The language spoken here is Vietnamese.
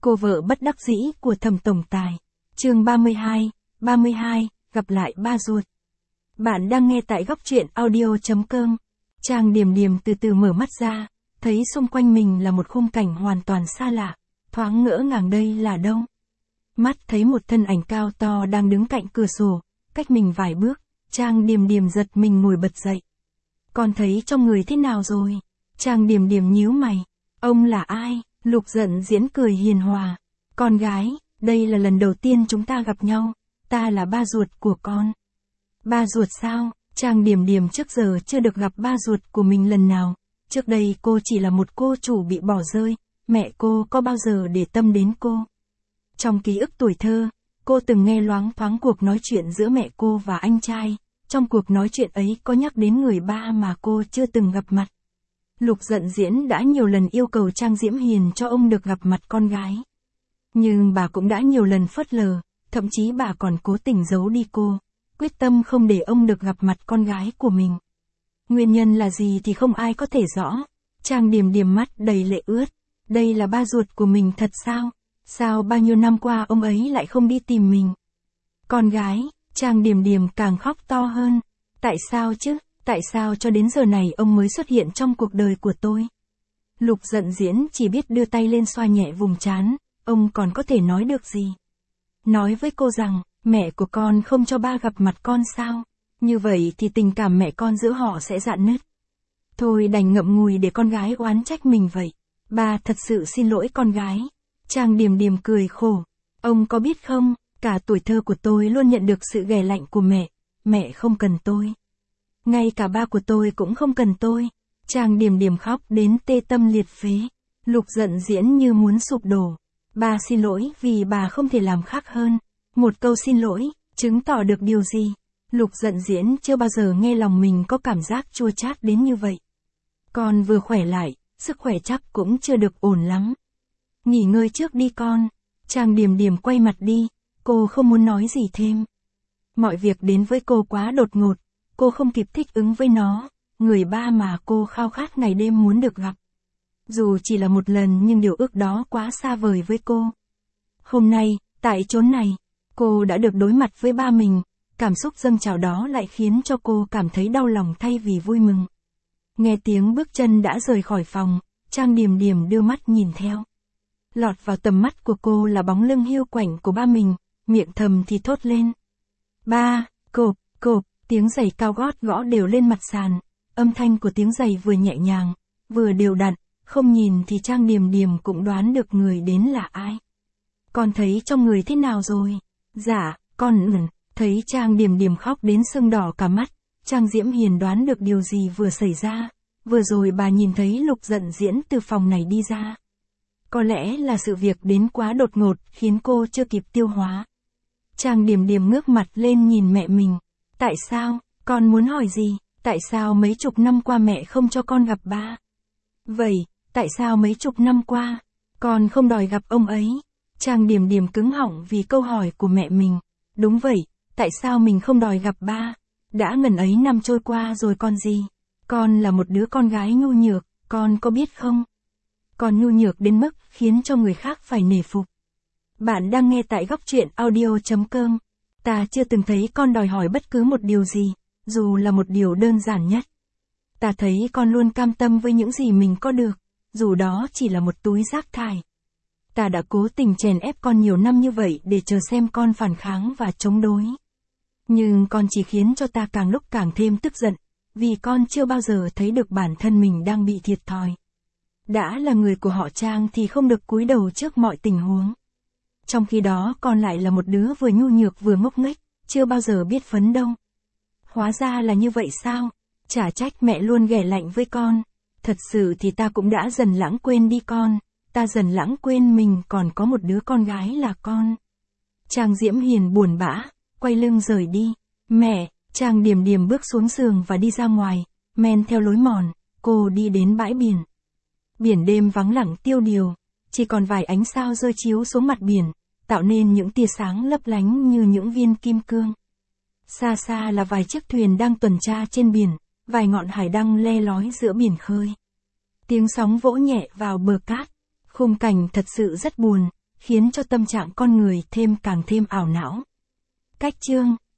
Cô vợ bất đắc dĩ của Thẩm tổng tài. Chương 32, gặp lại ba ruột. Bạn đang nghe tại góc truyện audio.com. Trang Điềm Điềm từ từ mở mắt ra, thấy xung quanh mình là một khung cảnh hoàn toàn xa lạ, thoáng ngỡ ngàng đây là đâu. Mắt thấy một thân ảnh cao to đang đứng cạnh cửa sổ, cách mình vài bước, Trang Điềm Điềm giật mình ngồi bật dậy. Con thấy trong người thế nào rồi? Trang Điềm Điềm nhíu mày. Ông là ai? Lục Dận Diễn cười hiền hòa. Con gái, đây là lần đầu tiên chúng ta gặp nhau, ta là ba ruột của con. Ba ruột sao? Trang Điềm Điềm trước giờ chưa được gặp ba ruột của mình lần nào. Trước đây cô chỉ là một cô chủ bị bỏ rơi, mẹ cô có bao giờ để tâm đến cô. Trong ký ức tuổi thơ, cô từng nghe loáng thoáng cuộc nói chuyện giữa mẹ cô và anh trai. Trong cuộc nói chuyện ấy có nhắc đến người ba mà cô chưa từng gặp mặt. Lục Dận Diễn đã nhiều lần yêu cầu Trang Diễm Hiền cho ông được gặp mặt con gái. Nhưng bà cũng đã nhiều lần phớt lờ, thậm chí bà còn cố tình giấu đi cô, quyết tâm không để ông được gặp mặt con gái của mình. Nguyên nhân là gì thì không ai có thể rõ. Trang Điềm Điềm mắt đầy lệ ướt. Đây là ba ruột của mình thật sao? Sao bao nhiêu năm qua ông ấy lại không đi tìm mình? Con gái, Trang Điềm Điềm càng khóc to hơn. Tại sao chứ? Tại sao cho đến giờ này ông mới xuất hiện trong cuộc đời của tôi? Lục Dận Diễn chỉ biết đưa tay lên xoa nhẹ vùng trán, ông còn có thể nói được gì? Nói với cô rằng, mẹ của con không cho ba gặp mặt con sao? Như vậy thì tình cảm mẹ con giữa họ sẽ rạn nứt. Thôi đành ngậm ngùi để con gái oán trách mình vậy. Ba thật sự xin lỗi con gái. Trang Điềm Điềm cười khổ. Ông có biết không, cả tuổi thơ của tôi luôn nhận được sự ghẻ lạnh của mẹ không cần tôi. Ngay cả ba của tôi cũng không cần tôi. Trang Điềm Điềm khóc đến tê tâm liệt phế. Lục Dận Diễn như muốn sụp đổ. Ba xin lỗi vì bà không thể làm khác hơn. Một câu xin lỗi, chứng tỏ được điều gì? Lục Dận Diễn chưa bao giờ nghe lòng mình có cảm giác chua chát đến như vậy. Con vừa khỏe lại, sức khỏe chắc cũng chưa được ổn lắm. Nghỉ ngơi trước đi con. Trang Điềm Điềm quay mặt đi, cô không muốn nói gì thêm. Mọi việc đến với cô quá đột ngột, cô không kịp thích ứng với nó, người ba mà cô khao khát ngày đêm muốn được gặp. Dù chỉ là một lần nhưng điều ước đó quá xa vời với cô. Hôm nay, tại chốn này, cô đã được đối mặt với ba mình, cảm xúc dâng trào đó lại khiến cho cô cảm thấy đau lòng thay vì vui mừng. Nghe tiếng bước chân đã rời khỏi phòng, Trang Điềm Điềm đưa mắt nhìn theo. Lọt vào tầm mắt của cô là bóng lưng hiu quạnh của ba mình, miệng thầm thì thốt lên. Ba, cộp, cộp, tiếng giày cao gót gõ đều lên mặt sàn, âm thanh của tiếng giày vừa nhẹ nhàng, vừa đều đặn, không nhìn thì Trang Điềm Điềm cũng đoán được người đến là ai. Con thấy trong người thế nào rồi? Dạ, con thấy Trang Điềm Điềm khóc đến sưng đỏ cả mắt, Trang Diễm Hiền đoán được điều gì vừa xảy ra, vừa rồi bà nhìn thấy Lục Dận Diễn từ phòng này đi ra. Có lẽ là sự việc đến quá đột ngột khiến cô chưa kịp tiêu hóa. Trang Điềm Điềm ngước mặt lên nhìn mẹ mình. Tại sao? Con muốn hỏi gì? Tại sao mấy chục năm qua mẹ không cho con gặp ba? Vậy, tại sao mấy chục năm qua, con không đòi gặp ông ấy? Trang Điềm Điềm cứng họng vì câu hỏi của mẹ mình. Đúng vậy, tại sao mình không đòi gặp ba? Đã ngần ấy năm trôi qua rồi con gì? Con là một đứa con gái nhu nhược, con có biết không? Con nhu nhược đến mức khiến cho người khác phải nể phục. Bạn đang nghe tại góc truyện audio.com. Ta chưa từng thấy con đòi hỏi bất cứ một điều gì, dù là một điều đơn giản nhất. Ta thấy con luôn cam tâm với những gì mình có được, dù đó chỉ là một túi rác thải. Ta đã cố tình chèn ép con nhiều năm như vậy để chờ xem con phản kháng và chống đối. Nhưng con chỉ khiến cho ta càng lúc càng thêm tức giận, vì con chưa bao giờ thấy được bản thân mình đang bị thiệt thòi. Đã là người của họ Trang thì không được cúi đầu trước mọi tình huống. Trong khi đó con lại là một đứa vừa nhu nhược vừa ngốc nghếch, chưa bao giờ biết phấn đâu. Hóa ra là như vậy sao? Chả trách mẹ luôn ghẻ lạnh với con. Thật sự thì ta cũng đã dần lãng quên đi con. Ta dần lãng quên mình còn có một đứa con gái là con. Trang Diễm Hiền buồn bã, quay lưng rời đi. Mẹ, Trang Điềm Điềm bước xuống giường và đi ra ngoài, men theo lối mòn, cô đi đến bãi biển. Biển đêm vắng lặng tiêu điều, chỉ còn vài ánh sao rơi chiếu xuống mặt biển, tạo nên những tia sáng lấp lánh như những viên kim cương. Xa xa là vài chiếc thuyền đang tuần tra trên biển, vài ngọn hải đăng le lói giữa biển khơi. Tiếng sóng vỗ nhẹ vào bờ cát, khung cảnh thật sự rất buồn, khiến cho tâm trạng con người càng thêm ảo não. Cách chương